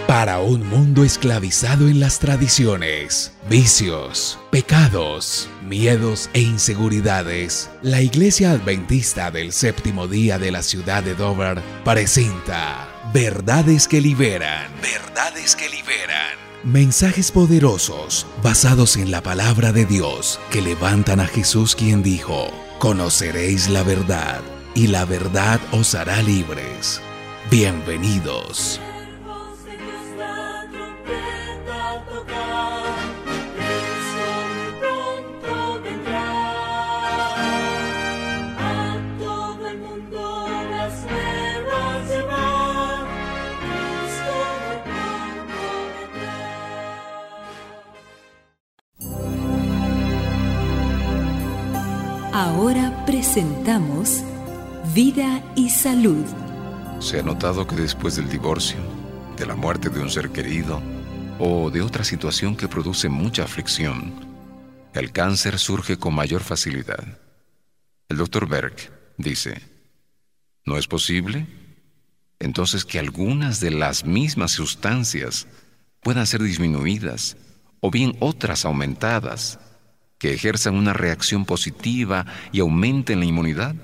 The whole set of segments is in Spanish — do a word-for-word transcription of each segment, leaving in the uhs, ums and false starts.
Para un mundo esclavizado en las tradiciones, vicios, pecados, miedos e inseguridades, la Iglesia Adventista del Séptimo Día de la ciudad de Dover presenta Verdades que Liberan. Verdades que Liberan. Mensajes poderosos basados en la palabra de Dios que levantan a Jesús, quien dijo: conoceréis la verdad y la verdad os hará libres. Bienvenidos. Ahora presentamos Vida y Salud. Se ha notado que después del divorcio, de la muerte de un ser querido o de otra situación que produce mucha aflicción, el cáncer surge con mayor facilidad. El doctor Berg dice: ¿no es posible entonces que algunas de las mismas sustancias puedan ser disminuidas o bien otras aumentadas, que ejerzan una reacción positiva y aumenten la inmunidad?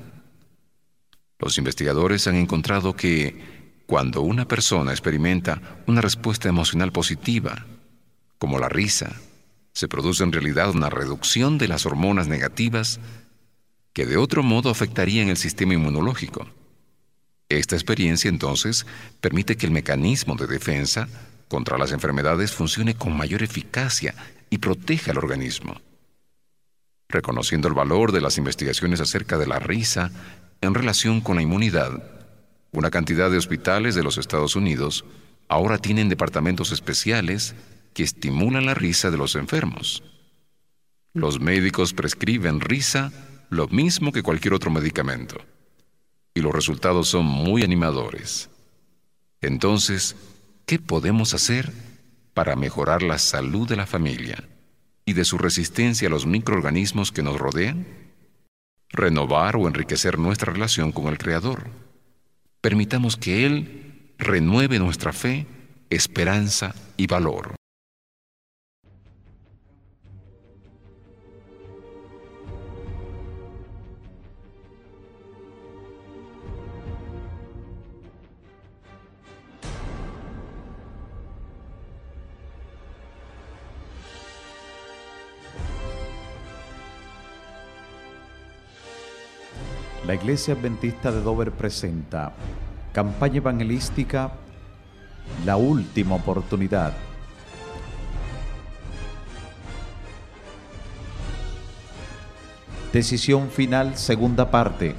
Los investigadores han encontrado que cuando una persona experimenta una respuesta emocional positiva, como la risa, se produce en realidad una reducción de las hormonas negativas que de otro modo afectarían el sistema inmunológico. Esta experiencia entonces permite que el mecanismo de defensa contra las enfermedades funcione con mayor eficacia y proteja al organismo. Reconociendo el valor de las investigaciones acerca de la risa en relación con la inmunidad, una cantidad de hospitales de los Estados Unidos ahora tienen departamentos especiales que estimulan la risa de los enfermos. Los médicos prescriben risa lo mismo que cualquier otro medicamento, y los resultados son muy animadores. Entonces, ¿qué podemos hacer para mejorar la salud de la familia y de su resistencia a los microorganismos que nos rodean? Renovar o enriquecer nuestra relación con el Creador. Permitamos que Él renueve nuestra fe, esperanza y valor. La Iglesia Adventista de Dover presenta campaña evangelística La Última Oportunidad. Decisión final, segunda parte.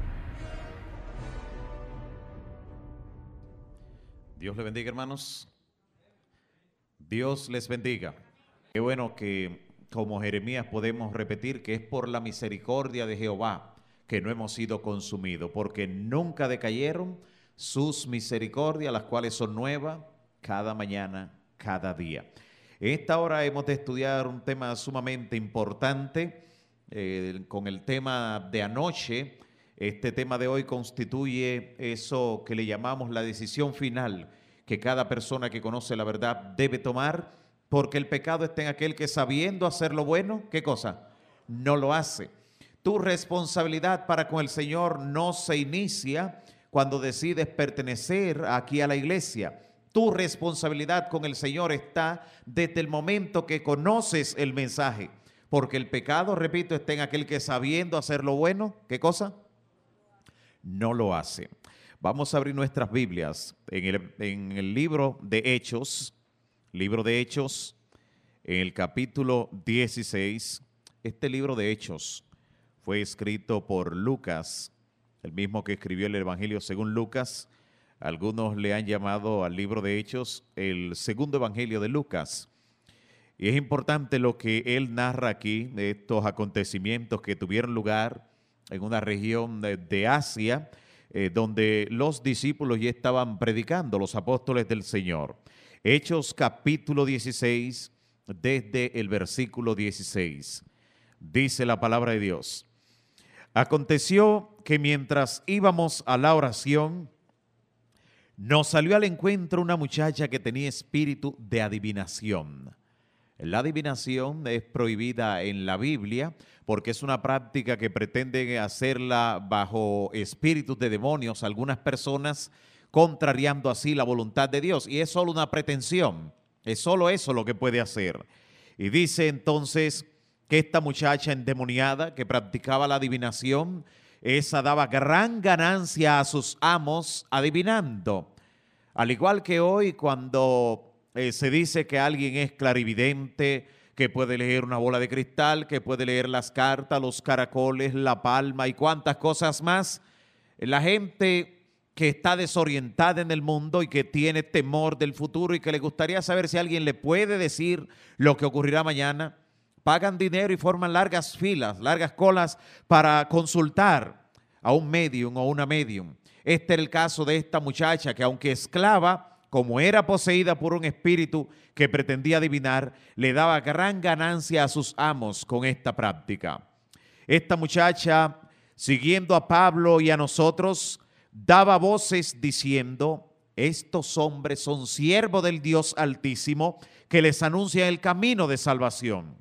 Dios les bendiga, hermanos. Dios les bendiga. Qué bueno que, como Jeremías, podemos repetir que es por la misericordia de Jehová que no hemos sido consumidos, porque nunca decayeron sus misericordias, las cuales son nuevas cada mañana, cada día. En esta hora hemos de estudiar un tema sumamente importante, eh, con el tema de anoche. Este tema de hoy constituye eso que le llamamos la decisión final, que cada persona que conoce la verdad debe tomar, porque el pecado está en aquel que, sabiendo hacer lo bueno, ¿qué cosa? No lo hace. Tu responsabilidad para con el Señor no se inicia cuando decides pertenecer aquí a la iglesia. Tu responsabilidad con el Señor está desde el momento que conoces el mensaje. Porque el pecado, repito, está en aquel que, sabiendo hacer lo bueno, ¿qué cosa? No lo hace. Vamos a abrir nuestras Biblias en el, en el libro de Hechos, libro de Hechos, en el capítulo dieciséis. Este libro de Hechos fue escrito por Lucas, el mismo que escribió el Evangelio según Lucas. Algunos le han llamado al libro de Hechos el segundo Evangelio de Lucas. Y es importante lo que él narra aquí, de estos acontecimientos que tuvieron lugar en una región de, de Asia, eh, donde los discípulos ya estaban predicando, los apóstoles del Señor. Hechos capítulo dieciséis, desde el versículo dieciséis. Dice la palabra de Dios: aconteció que mientras íbamos a la oración, nos salió al encuentro una muchacha que tenía espíritu de adivinación. La adivinación es prohibida en la Biblia porque es una práctica que pretenden hacerla bajo espíritus de demonios, algunas personas contrariando así la voluntad de Dios. Y es solo una pretensión, es solo eso lo que puede hacer. Y dice entonces que esta muchacha endemoniada que practicaba la adivinación, esa daba gran ganancia a sus amos adivinando. Al igual que hoy cuando eh, se dice que alguien es clarividente, que puede leer una bola de cristal, que puede leer las cartas, los caracoles, la palma y cuantas cosas más, la gente que está desorientada en el mundo y que tiene temor del futuro y que le gustaría saber si alguien le puede decir lo que ocurrirá mañana, pagan dinero y forman largas filas, largas colas para consultar a un medium o una medium. Este era el caso de esta muchacha que, aunque esclava, como era poseída por un espíritu que pretendía adivinar, le daba gran ganancia a sus amos con esta práctica. Esta muchacha, siguiendo a Pablo y a nosotros, daba voces diciendo: estos hombres son siervos del Dios Altísimo, que les anuncia el camino de salvación.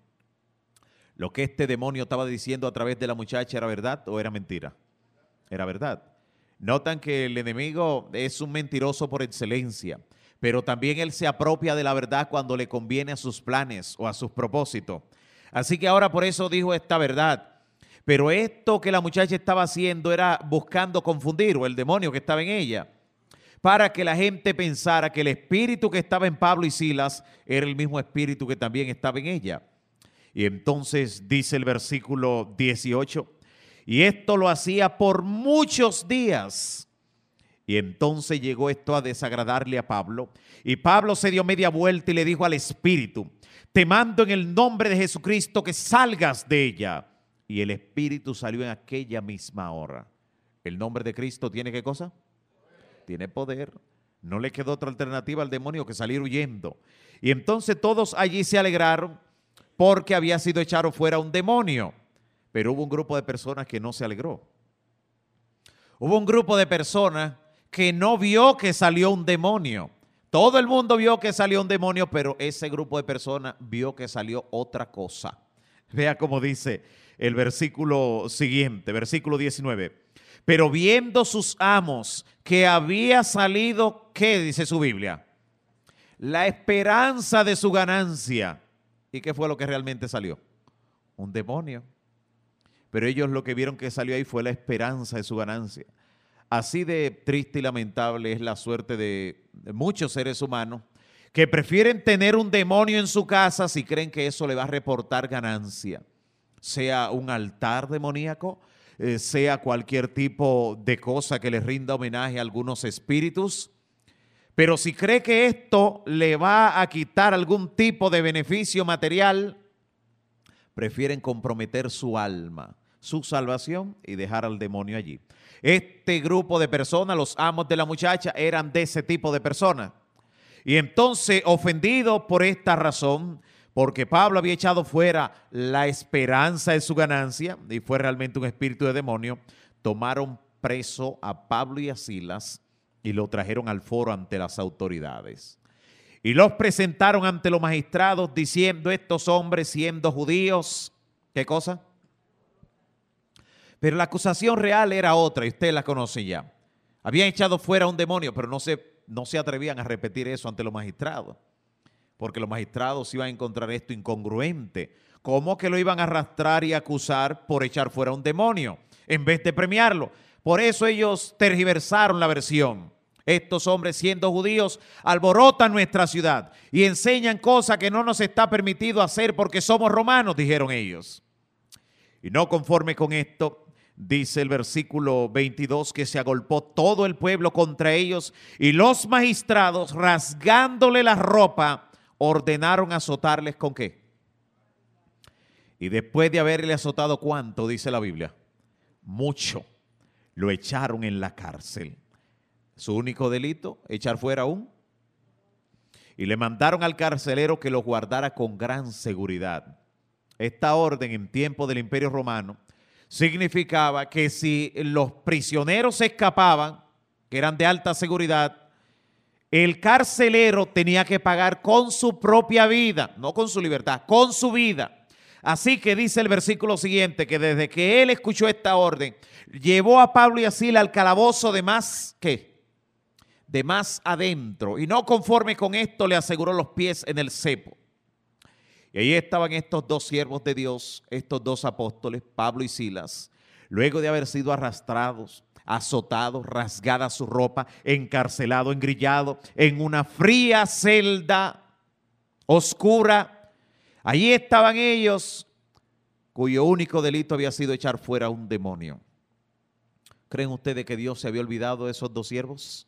Lo que este demonio estaba diciendo a través de la muchacha, ¿era verdad o era mentira? Era verdad. Notan que el enemigo es un mentiroso por excelencia, pero también él se apropia de la verdad cuando le conviene a sus planes o a sus propósitos. Así que ahora por eso dijo esta verdad. Pero esto que la muchacha estaba haciendo era buscando confundir, o el demonio que estaba en ella, para que la gente pensara que el espíritu que estaba en Pablo y Silas era el mismo espíritu que también estaba en ella. Y entonces dice el versículo dieciocho, y esto lo hacía por muchos días. Y entonces llegó esto a desagradarle a Pablo. Y Pablo se dio media vuelta y le dijo al espíritu: te mando en el nombre de Jesucristo que salgas de ella. Y el espíritu salió en aquella misma hora. ¿El nombre de Cristo tiene qué cosa? Tiene poder. No le quedó otra alternativa al demonio que salir huyendo. Y entonces todos allí se alegraron porque había sido echado fuera un demonio. Pero hubo un grupo de personas que no se alegró. Hubo un grupo de personas que no vio que salió un demonio. Todo el mundo vio que salió un demonio, pero ese grupo de personas vio que salió otra cosa. Vea cómo dice el versículo siguiente, versículo diecinueve. Pero viendo sus amos que había salido, ¿qué dice su Biblia? La esperanza de su ganancia. ¿Y qué fue lo que realmente salió? Un demonio. Pero ellos lo que vieron que salió ahí fue la esperanza de su ganancia. Así de triste y lamentable es la suerte de, de muchos seres humanos que prefieren tener un demonio en su casa si creen que eso le va a reportar ganancia. Sea un altar demoníaco, eh, sea cualquier tipo de cosa que les rinda homenaje a algunos espíritus. Pero si cree que esto le va a quitar algún tipo de beneficio material, prefieren comprometer su alma, su salvación y dejar al demonio allí. Este grupo de personas, los amos de la muchacha, eran de ese tipo de personas. Y entonces, ofendidos por esta razón, porque Pablo había echado fuera la esperanza de su ganancia, y fue realmente un espíritu de demonio, tomaron preso a Pablo y a Silas y lo trajeron al foro ante las autoridades. Y los presentaron ante los magistrados diciendo: estos hombres, siendo judíos, ¿qué cosa? Pero la acusación real era otra, y usted la conoce ya. Habían echado fuera un demonio, pero no se, no se atrevían a repetir eso ante los magistrados, porque los magistrados iban a encontrar esto incongruente. ¿Cómo que lo iban a arrastrar y acusar por echar fuera un demonio en vez de premiarlo? Por eso ellos tergiversaron la versión. Estos hombres, siendo judíos, alborotan nuestra ciudad y enseñan cosas que no nos está permitido hacer porque somos romanos, dijeron ellos. Y no conforme con esto, dice el versículo veintidós, que se agolpó todo el pueblo contra ellos y los magistrados, rasgándole la ropa, ordenaron azotarles ¿con qué? Y después de haberle azotado, ¿cuánto? Dice la Biblia. Mucho. Lo echaron en la cárcel. Su único delito, echar fuera un. Y le mandaron al carcelero que lo guardara con gran seguridad. Esta orden en tiempo del Imperio Romano significaba que si los prisioneros se escapaban, que eran de alta seguridad, el carcelero tenía que pagar con su propia vida, no con su libertad, con su vida. Así que dice el versículo siguiente, que desde que él escuchó esta orden, llevó a Pablo y a Silas al calabozo de más, ¿qué? De más adentro. Y no conforme con esto, le aseguró los pies en el cepo. Y ahí estaban estos dos siervos de Dios, estos dos apóstoles, Pablo y Silas, luego de haber sido arrastrados, azotados, rasgada su ropa, encarcelado, engrillado en una fría celda oscura. Allí estaban ellos, cuyo único delito había sido echar fuera un demonio. ¿Creen ustedes que Dios se había olvidado de esos dos siervos?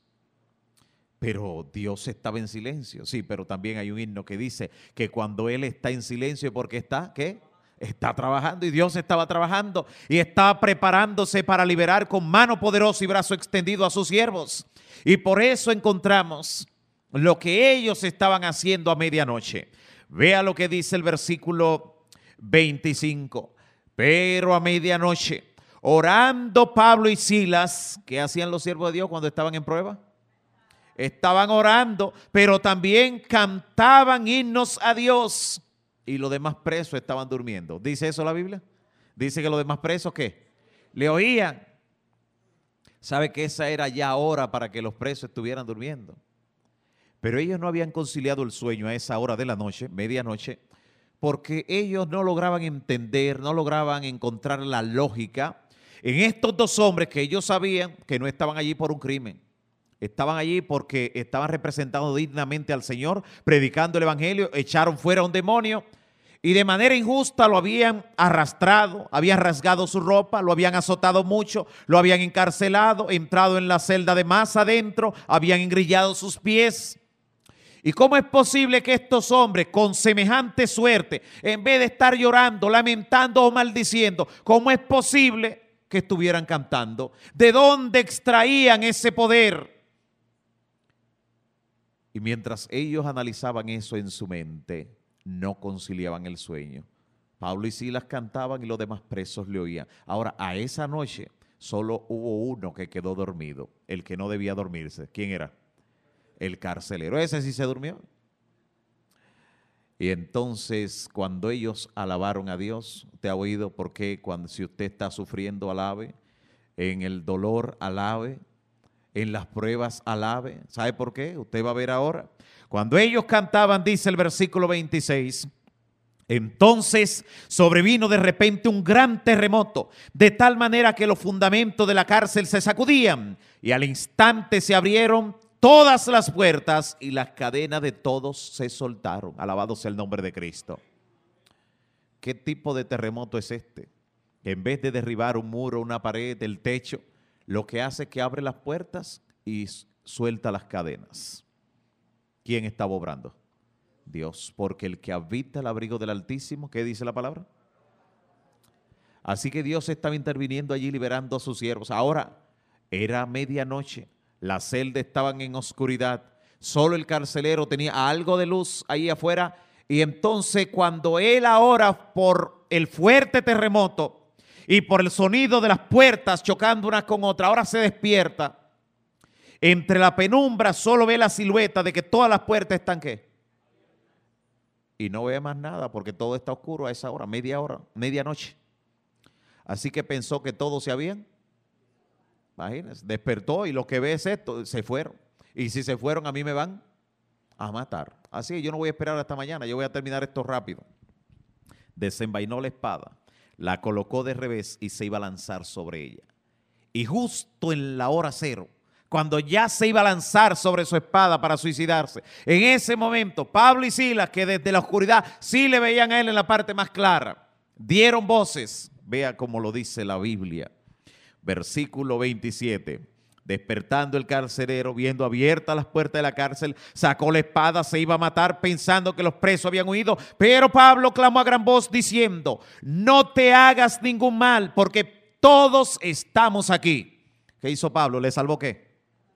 Pero Dios estaba en silencio. Sí, pero también hay un himno que dice que cuando Él está en silencio, ¿porque está? ¿Qué? Está trabajando, y Dios estaba trabajando y estaba preparándose para liberar con mano poderosa y brazo extendido a sus siervos. Y por eso encontramos lo que ellos estaban haciendo a medianoche. Vea lo que dice el versículo veinticinco. Pero a medianoche, orando Pablo y Silas, ¿qué hacían los siervos de Dios cuando estaban en prueba? Estaban orando, pero también cantaban himnos a Dios. Y los demás presos estaban durmiendo. ¿Dice eso la Biblia? Dice que los demás presos, ¿qué? Le oían. ¿Sabe que esa era ya hora para que los presos estuvieran durmiendo? Pero ellos no habían conciliado el sueño a esa hora de la noche, medianoche, porque ellos no lograban entender, no lograban encontrar la lógica en estos dos hombres que ellos sabían que no estaban allí por un crimen. Estaban allí porque estaban representando dignamente al Señor, predicando el evangelio, echaron fuera a un demonio y de manera injusta lo habían arrastrado, habían rasgado su ropa, lo habían azotado mucho, lo habían encarcelado, entrado en la celda de más adentro, habían engrillado sus pies. ¿Y cómo es posible que estos hombres con semejante suerte, en vez de estar llorando, lamentando o maldiciendo, cómo es posible que estuvieran cantando? ¿De dónde extraían ese poder? Y mientras ellos analizaban eso en su mente, no conciliaban el sueño. Pablo y Silas cantaban y los demás presos le oían. Ahora, a esa noche solo hubo uno que quedó dormido, el que no debía dormirse. ¿Quién era? El carcelero. Ese sí se durmió. Y entonces, cuando ellos alabaron a Dios, ¿usted ha oído por qué cuando si usted está sufriendo, alabe? En el dolor, alabe. En las pruebas, alabe. ¿Sabe por qué? Usted va a ver ahora. Cuando ellos cantaban, dice el versículo veintiséis, entonces sobrevino de repente un gran terremoto, de tal manera que los fundamentos de la cárcel se sacudían y al instante se abrieron todas las puertas y las cadenas de todos se soltaron. Alabado sea el nombre de Cristo. ¿Qué tipo de terremoto es este? Que en vez de derribar un muro, una pared, el techo, lo que hace es que abre las puertas y suelta las cadenas. ¿Quién estaba obrando? Dios, porque el que habita el abrigo del Altísimo, ¿qué dice la palabra? Así que Dios estaba interviniendo allí, liberando a sus siervos. Ahora, era medianoche, las celdas estaban en oscuridad, solo el carcelero tenía algo de luz ahí afuera, y entonces cuando él ahora, por el fuerte terremoto, y por el sonido de las puertas chocando unas con otras, ahora se despierta. Entre la penumbra solo ve la silueta de que todas las puertas están ¿qué? Y no ve más nada porque todo está oscuro a esa hora, media hora, medianoche. Así que pensó que todos se habían. Imagínense, despertó y lo que ve es esto, se fueron. Y si se fueron a mí me van a matar. Así que yo no voy a esperar hasta mañana, yo voy a terminar esto rápido. Desenvainó la espada, la colocó de revés y se iba a lanzar sobre ella. Y justo en la hora cero, cuando ya se iba a lanzar sobre su espada para suicidarse, en ese momento Pablo y Silas, que desde la oscuridad sí le veían a él en la parte más clara, dieron voces. Vea cómo lo dice la Biblia. Versículo veintisiete. Despertando el carcelero, viendo abiertas las puertas de la cárcel, sacó la espada, se iba a matar pensando que los presos habían huido, pero Pablo clamó a gran voz diciendo, no te hagas ningún mal, porque todos estamos aquí. ¿Qué hizo Pablo? ¿Le salvó qué?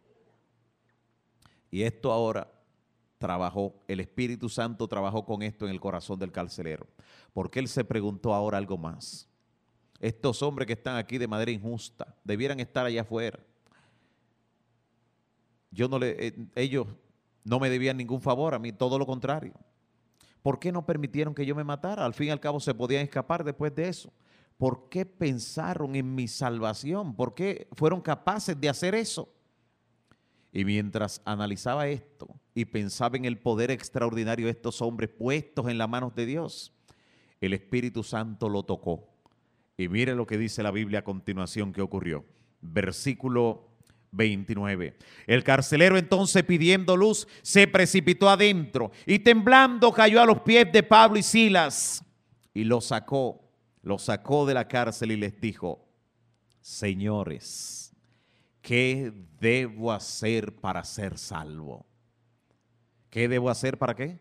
Y esto ahora trabajó, el Espíritu Santo trabajó con esto en el corazón del carcelero, porque él se preguntó ahora algo más. Estos hombres que están aquí de manera injusta, debieran estar allá afuera. Yo no le, eh, ellos no me debían ningún favor a mí, todo lo contrario. ¿Por qué no permitieron que yo me matara? Al fin y al cabo se podían escapar después de eso. ¿Por qué pensaron en mi salvación? ¿Por qué fueron capaces de hacer eso? Y mientras analizaba esto y pensaba en el poder extraordinario de estos hombres puestos en las manos de Dios, el Espíritu Santo lo tocó. Y mire lo que dice la Biblia a continuación que ocurrió. Versículo veintinueve. El carcelero entonces, pidiendo luz, se precipitó adentro y temblando cayó a los pies de Pablo y Silas y los sacó, los sacó de la cárcel y les dijo: señores, ¿qué debo hacer para ser salvo? ¿Qué debo hacer para qué?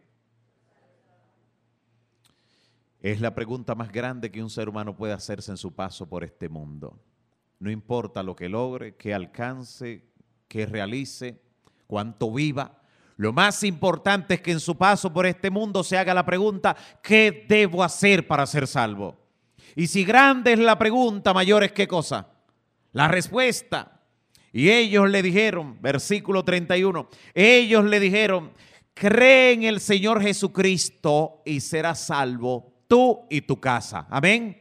Es la pregunta más grande que un ser humano puede hacerse en su paso por este mundo. No importa lo que logre, que alcance, que realice, cuánto viva. Lo más importante es que en su paso por este mundo se haga la pregunta: ¿qué debo hacer para ser salvo? Y si grande es la pregunta, mayor es ¿qué cosa? La respuesta. Y ellos le dijeron, versículo treinta y uno, ellos le dijeron: cree en el Señor Jesucristo y serás salvo tú y tu casa. Amén.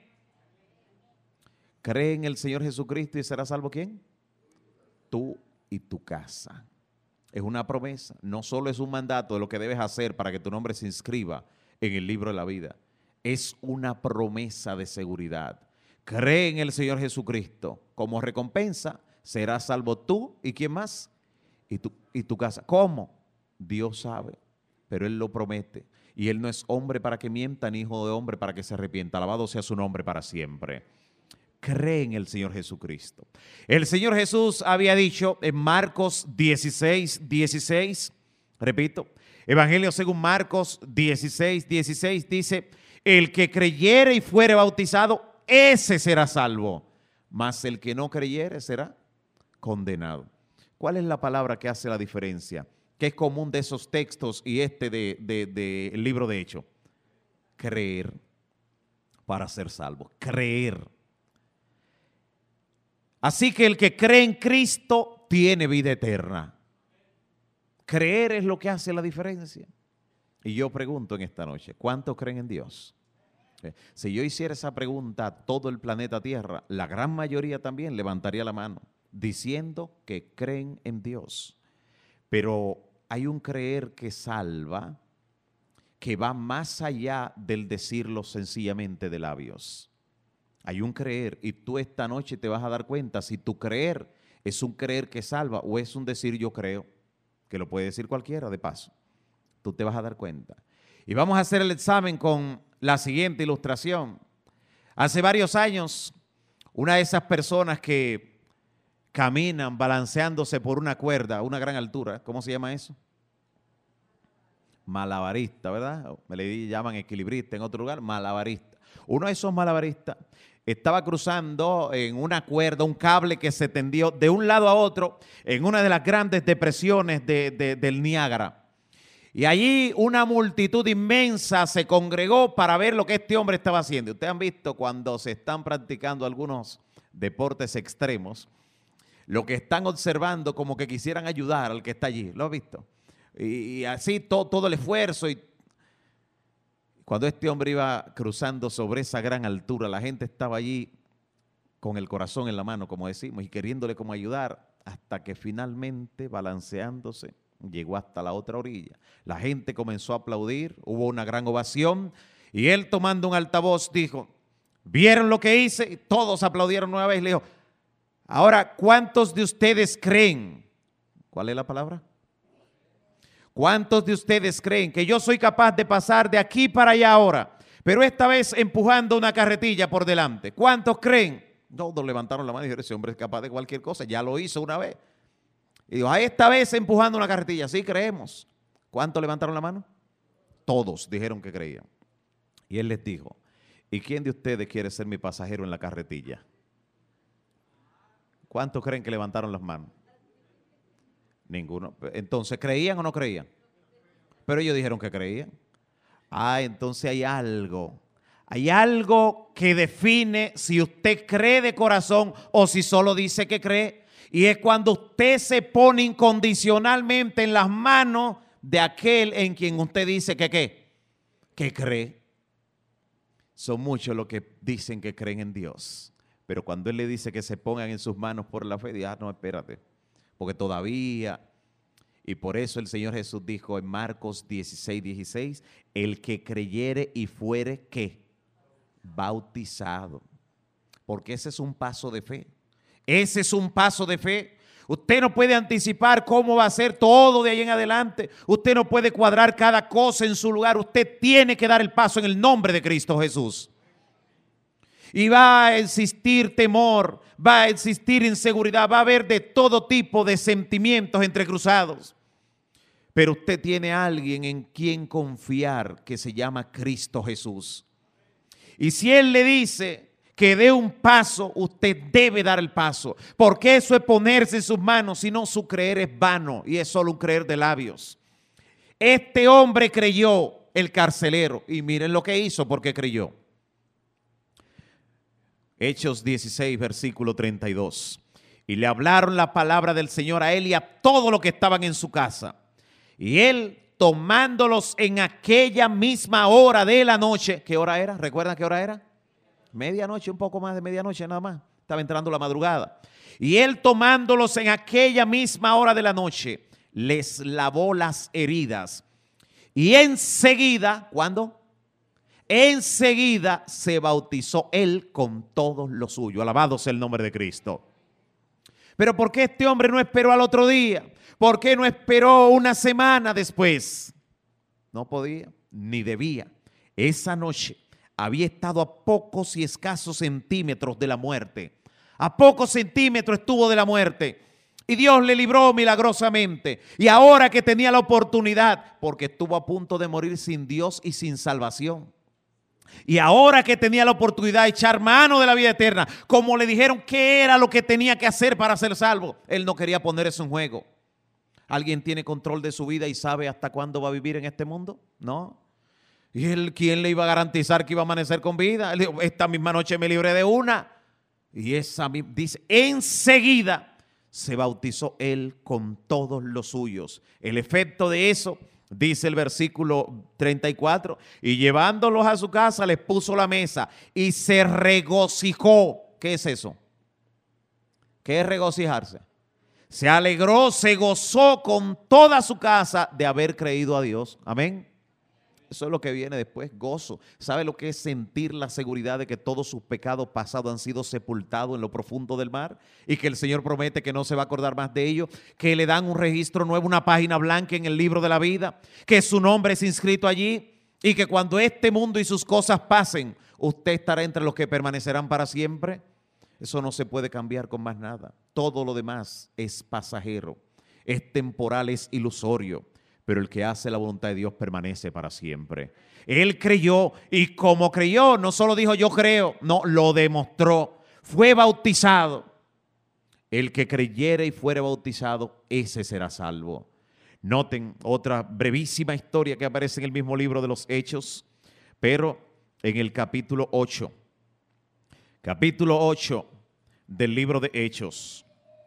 Cree en el Señor Jesucristo y serás salvo ¿quién? Tú y tu casa. Es una promesa, no solo es un mandato de lo que debes hacer para que tu nombre se inscriba en el libro de la vida. Es una promesa de seguridad. Cree en el Señor Jesucristo. Como recompensa serás salvo tú y ¿quién más? Y tu, y tu casa. ¿Cómo? Dios sabe, pero Él lo promete. Y Él no es hombre para que mienta, ni hijo de hombre para que se arrepienta. Alabado sea su nombre para siempre. Cree en el Señor Jesucristo. El Señor Jesús había dicho en Marcos dieciséis, dieciséis, repito, Evangelio según Marcos dieciséis, dieciséis, dice: el que creyere y fuere bautizado, ese será salvo, mas el que no creyere será condenado. ¿Cuál es la palabra que hace la diferencia? Que es común de esos textos y este del de, de, de libro de Hechos. Creer para ser salvo. Creer. Así que el que cree en Cristo tiene vida eterna. Creer es lo que hace la diferencia. Y yo pregunto en esta noche, ¿cuántos creen en Dios? Si yo hiciera esa pregunta a todo el planeta Tierra, la gran mayoría también levantaría la mano, diciendo que creen en Dios. Pero hay un creer que salva, que va más allá del decirlo sencillamente de labios. Hay un creer y tú esta noche te vas a dar cuenta si tu creer es un creer que salva o es un decir yo creo, que lo puede decir cualquiera de paso. Tú te vas a dar cuenta. Y vamos a hacer el examen con la siguiente ilustración. Hace varios años, una de esas personas que caminan balanceándose por una cuerda a una gran altura, ¿cómo se llama eso? Malabarista, ¿verdad? Me le llaman equilibrista en otro lugar, malabarista. Uno de esos malabaristas estaba cruzando en una cuerda, un cable que se tendió de un lado a otro en una de las grandes depresiones de, de, del Niágara. Y allí una multitud inmensa se congregó para ver lo que este hombre estaba haciendo. Ustedes han visto cuando se están practicando algunos deportes extremos, lo que están observando como que quisieran ayudar al que está allí. ¿Lo has visto? Y, y así todo, todo el esfuerzo. Y cuando este hombre iba cruzando sobre esa gran altura, la gente estaba allí con el corazón en la mano, como decimos, y queriéndole como ayudar, hasta que finalmente, balanceándose, llegó hasta la otra orilla. La gente comenzó a aplaudir, hubo una gran ovación, y él, tomando un altavoz, dijo: ¿vieron lo que hice? Y todos aplaudieron nueva vez. Le dijo: ahora, ¿cuántos de ustedes creen? ¿Cuál es la palabra? ¿Cuántos de ustedes creen que yo soy capaz de pasar de aquí para allá ahora, pero esta vez empujando una carretilla por delante? ¿Cuántos creen? Todos levantaron la mano y dijeron: ese hombre es capaz de cualquier cosa, ya lo hizo una vez. Y dijo: a esta vez empujando una carretilla, sí creemos. ¿Cuántos levantaron la mano? Todos dijeron que creían. Y él les dijo: ¿y quién de ustedes quiere ser mi pasajero en la carretilla? ¿Cuántos creen que levantaron las manos? Ninguno. Entonces, ¿creían o no creían? Pero ellos dijeron que creían. Ah, entonces hay algo. Hay algo que define si usted cree de corazón o si solo dice que cree. Y es cuando usted se pone incondicionalmente en las manos de aquel en quien usted dice que qué, que cree. Son muchos los que dicen que creen en Dios, pero cuando Él le dice que se pongan en sus manos por la fe, dice, ah, no, espérate, porque todavía, y por eso el Señor Jesús dijo en Marcos dieciséis, dieciséis, el que creyere y fuere, ¿qué? Bautizado, porque ese es un paso de fe, ese es un paso de fe. Usted no puede anticipar cómo va a ser todo de ahí en adelante. Usted no puede cuadrar cada cosa en su lugar. Usted tiene que dar el paso en el nombre de Cristo Jesús. Y va a existir temor, va a existir inseguridad, va a haber de todo tipo de sentimientos entrecruzados. Pero usted tiene a alguien en quien confiar que se llama Cristo Jesús. Y si Él le dice que dé un paso, usted debe dar el paso, porque eso es ponerse en sus manos, si no su creer es vano y es solo un creer de labios. Este hombre creyó, el carcelero, y miren lo que hizo porque creyó. Hechos dieciséis, versículo treinta y dos. Y le hablaron la palabra del Señor a él y a todos los que estaban en su casa. Y él, tomándolos en aquella misma hora de la noche, ¿qué hora era? ¿Recuerdan qué hora era? Medianoche, un poco más de medianoche nada más. Estaba entrando la madrugada. Y él tomándolos en aquella misma hora de la noche, les lavó las heridas. Y enseguida, ¿cuándo? Enseguida se bautizó él con todos los suyos. Alabado sea el nombre de Cristo. Pero ¿por qué este hombre no esperó al otro día? ¿Por qué no esperó una semana después? No podía, ni debía. Esa noche había estado a pocos y escasos centímetros de la muerte. A pocos centímetros estuvo de la muerte. Y Dios le libró milagrosamente. Y ahora que tenía la oportunidad, porque estuvo a punto de morir sin Dios y sin salvación. Y ahora que tenía la oportunidad de echar mano de la vida eterna, como le dijeron qué era lo que tenía que hacer para ser salvo, él no quería poner eso en juego. ¿Alguien tiene control de su vida y sabe hasta cuándo va a vivir en este mundo? No. ¿Y él quién le iba a garantizar que iba a amanecer con vida? Él dijo, esta misma noche me libré de una. Y esa dice, enseguida se bautizó él con todos los suyos. El efecto de eso, dice el versículo treinta y cuatro, y llevándolos a su casa les puso la mesa y se regocijó. ¿Qué es eso? ¿Qué es regocijarse? Se alegró, se gozó con toda su casa de haber creído a Dios. Amén. Eso es lo que viene después, gozo. ¿Sabe lo que es sentir la seguridad de que todos sus pecados pasados han sido sepultados en lo profundo del mar? Y que el Señor promete que no se va a acordar más de ellos, que le dan un registro nuevo, una página blanca en el libro de la vida, que su nombre es inscrito allí y que cuando este mundo y sus cosas pasen, usted estará entre los que permanecerán para siempre. Eso no se puede cambiar con más nada. Todo lo demás es pasajero, es temporal, es ilusorio. Pero el que hace la voluntad de Dios permanece para siempre. Él creyó y como creyó, no solo dijo yo creo, no, lo demostró. Fue bautizado. El que creyere y fuere bautizado, ese será salvo. Noten otra brevísima historia que aparece en el mismo libro de los Hechos, pero en el capítulo ocho. Capítulo ocho del libro de Hechos.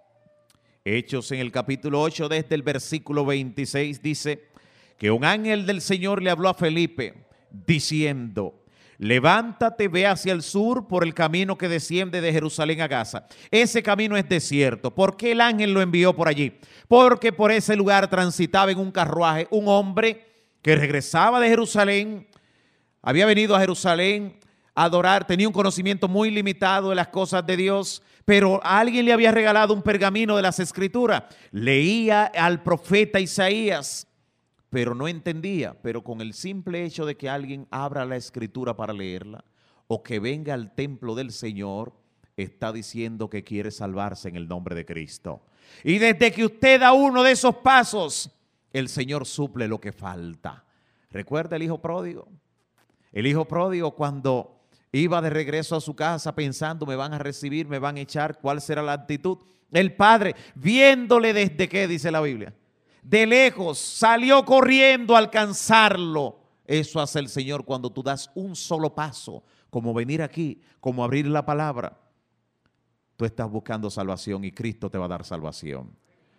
Hechos en el capítulo ocho, desde el versículo veintiséis, dice que un ángel del Señor le habló a Felipe diciendo, levántate, ve hacia el sur por el camino que desciende de Jerusalén a Gaza. Ese camino es desierto. ¿Por qué el ángel lo envió por allí? Porque por ese lugar transitaba en un carruaje un hombre que regresaba de Jerusalén, había venido a Jerusalén a adorar, tenía un conocimiento muy limitado de las cosas de Dios, pero a alguien le había regalado un pergamino de las Escrituras. Leía al profeta Isaías, pero no entendía. Pero con el simple hecho de que alguien abra la Escritura para leerla o que venga al templo del Señor, está diciendo que quiere salvarse en el nombre de Cristo. Y desde que usted da uno de esos pasos, el Señor suple lo que falta. ¿Recuerda el hijo pródigo? El hijo pródigo cuando iba de regreso a su casa pensando, me van a recibir, me van a echar, ¿cuál será la actitud? El padre, viéndole desde qué, dice la Biblia, de lejos, salió corriendo a alcanzarlo. Eso hace el Señor cuando tú das un solo paso, como venir aquí, como abrir la palabra. Tú estás buscando salvación y Cristo te va a dar salvación.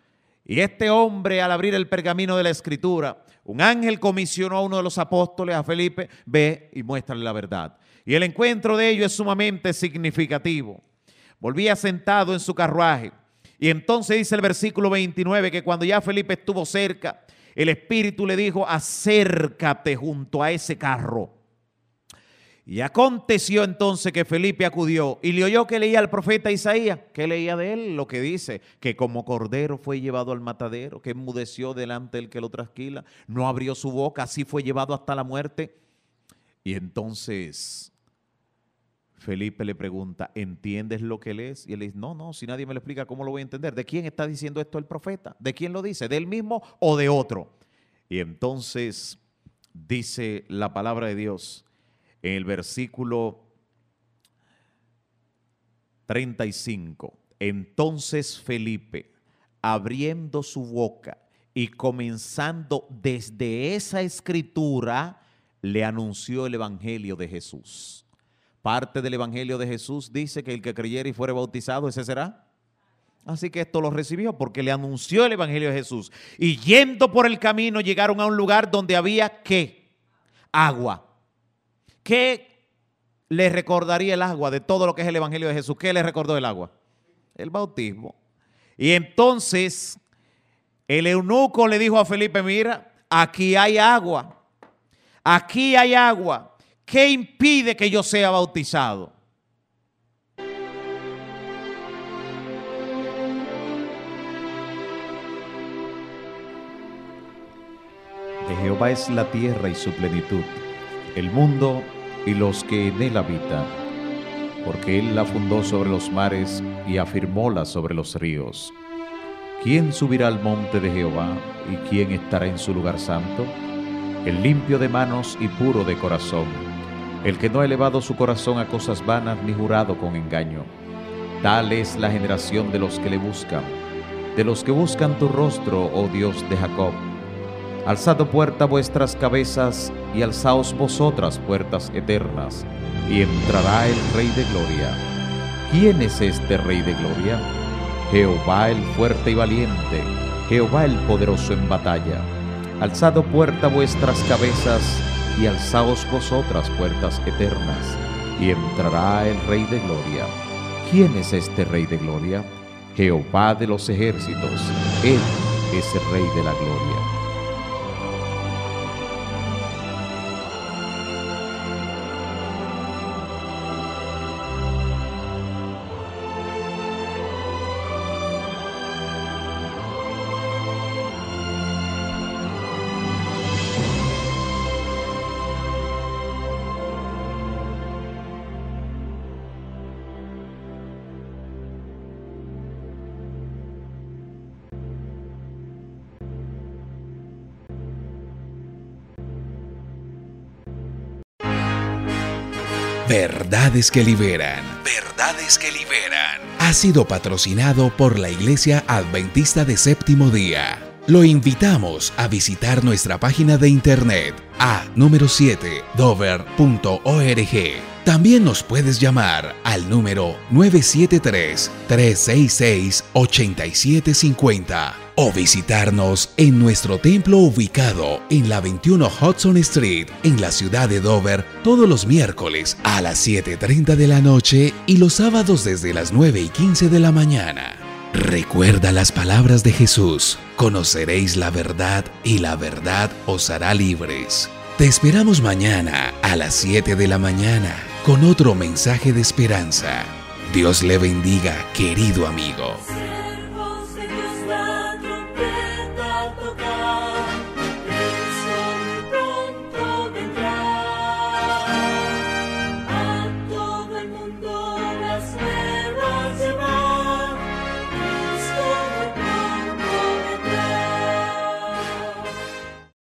Y este hombre, al abrir el pergamino de la Escritura, un ángel comisionó a uno de los apóstoles, a Felipe, ve y muéstrale la verdad. Y el encuentro de ellos es sumamente significativo. Volvía sentado en su carruaje. Y entonces dice el versículo veintinueve que cuando ya Felipe estuvo cerca, el Espíritu le dijo, acércate junto a ese carro. Y aconteció entonces que Felipe acudió y le oyó que leía al profeta Isaías. ¿Qué leía de él? Lo que dice, que como cordero fue llevado al matadero, que enmudeció delante del que lo trasquila, no abrió su boca, así fue llevado hasta la muerte. Y entonces Felipe le pregunta, ¿entiendes lo que lees? Y él le dice, no, no, si nadie me lo explica, ¿cómo lo voy a entender? ¿De quién está diciendo esto el profeta? ¿De quién lo dice? ¿De él mismo o de otro? Y entonces dice la palabra de Dios en el versículo treinta y cinco. Entonces Felipe, abriendo su boca y comenzando desde esa escritura, le anunció el evangelio de Jesús. Parte del evangelio de Jesús dice que el que creyere y fuere bautizado, ese será. Así que esto lo recibió porque le anunció el evangelio de Jesús. Y yendo por el camino llegaron a un lugar donde había ¿qué? Agua. ¿Qué le recordaría el agua de todo lo que es el evangelio de Jesús? ¿Qué le recordó el agua? El bautismo. Y entonces el eunuco le dijo a Felipe, mira, aquí hay agua. Aquí hay agua. ¿Qué impide que yo sea bautizado? De Jehová es la tierra y su plenitud, el mundo y los que en él habitan, porque él la fundó sobre los mares y afirmóla sobre los ríos. ¿Quién subirá al monte de Jehová y quién estará en su lugar santo? El limpio de manos y puro de corazón, el que no ha elevado su corazón a cosas vanas ni jurado con engaño. Tal es la generación de los que le buscan, de los que buscan tu rostro, oh Dios de Jacob. Alzad puerta vuestras cabezas y alzaos vosotras puertas eternas, y entrará el Rey de Gloria. ¿Quién es este Rey de Gloria? Jehová el fuerte y valiente, Jehová el poderoso en batalla. Alzad puerta vuestras cabezas y alzaos vosotras puertas eternas, y entrará el Rey de Gloria. ¿Quién es este Rey de Gloria? Jehová de los ejércitos, Él es el Rey de la Gloria. Verdades que liberan. Verdades que liberan. Ha sido patrocinado por la Iglesia Adventista de Séptimo Día. Lo invitamos a visitar nuestra página de internet a número siete dover punto org. También nos puedes llamar al número nueve siete tres, tres seis seis, ocho siete cinco cero o visitarnos en nuestro templo ubicado en la veintiuno Hudson Street en la ciudad de Dover todos los miércoles a las siete y treinta de la noche y los sábados desde las nueve y quince de la mañana. Recuerda las palabras de Jesús: conoceréis la verdad y la verdad os hará libres. Te esperamos mañana a las siete de la mañana con otro mensaje de esperanza. Dios le bendiga, querido amigo.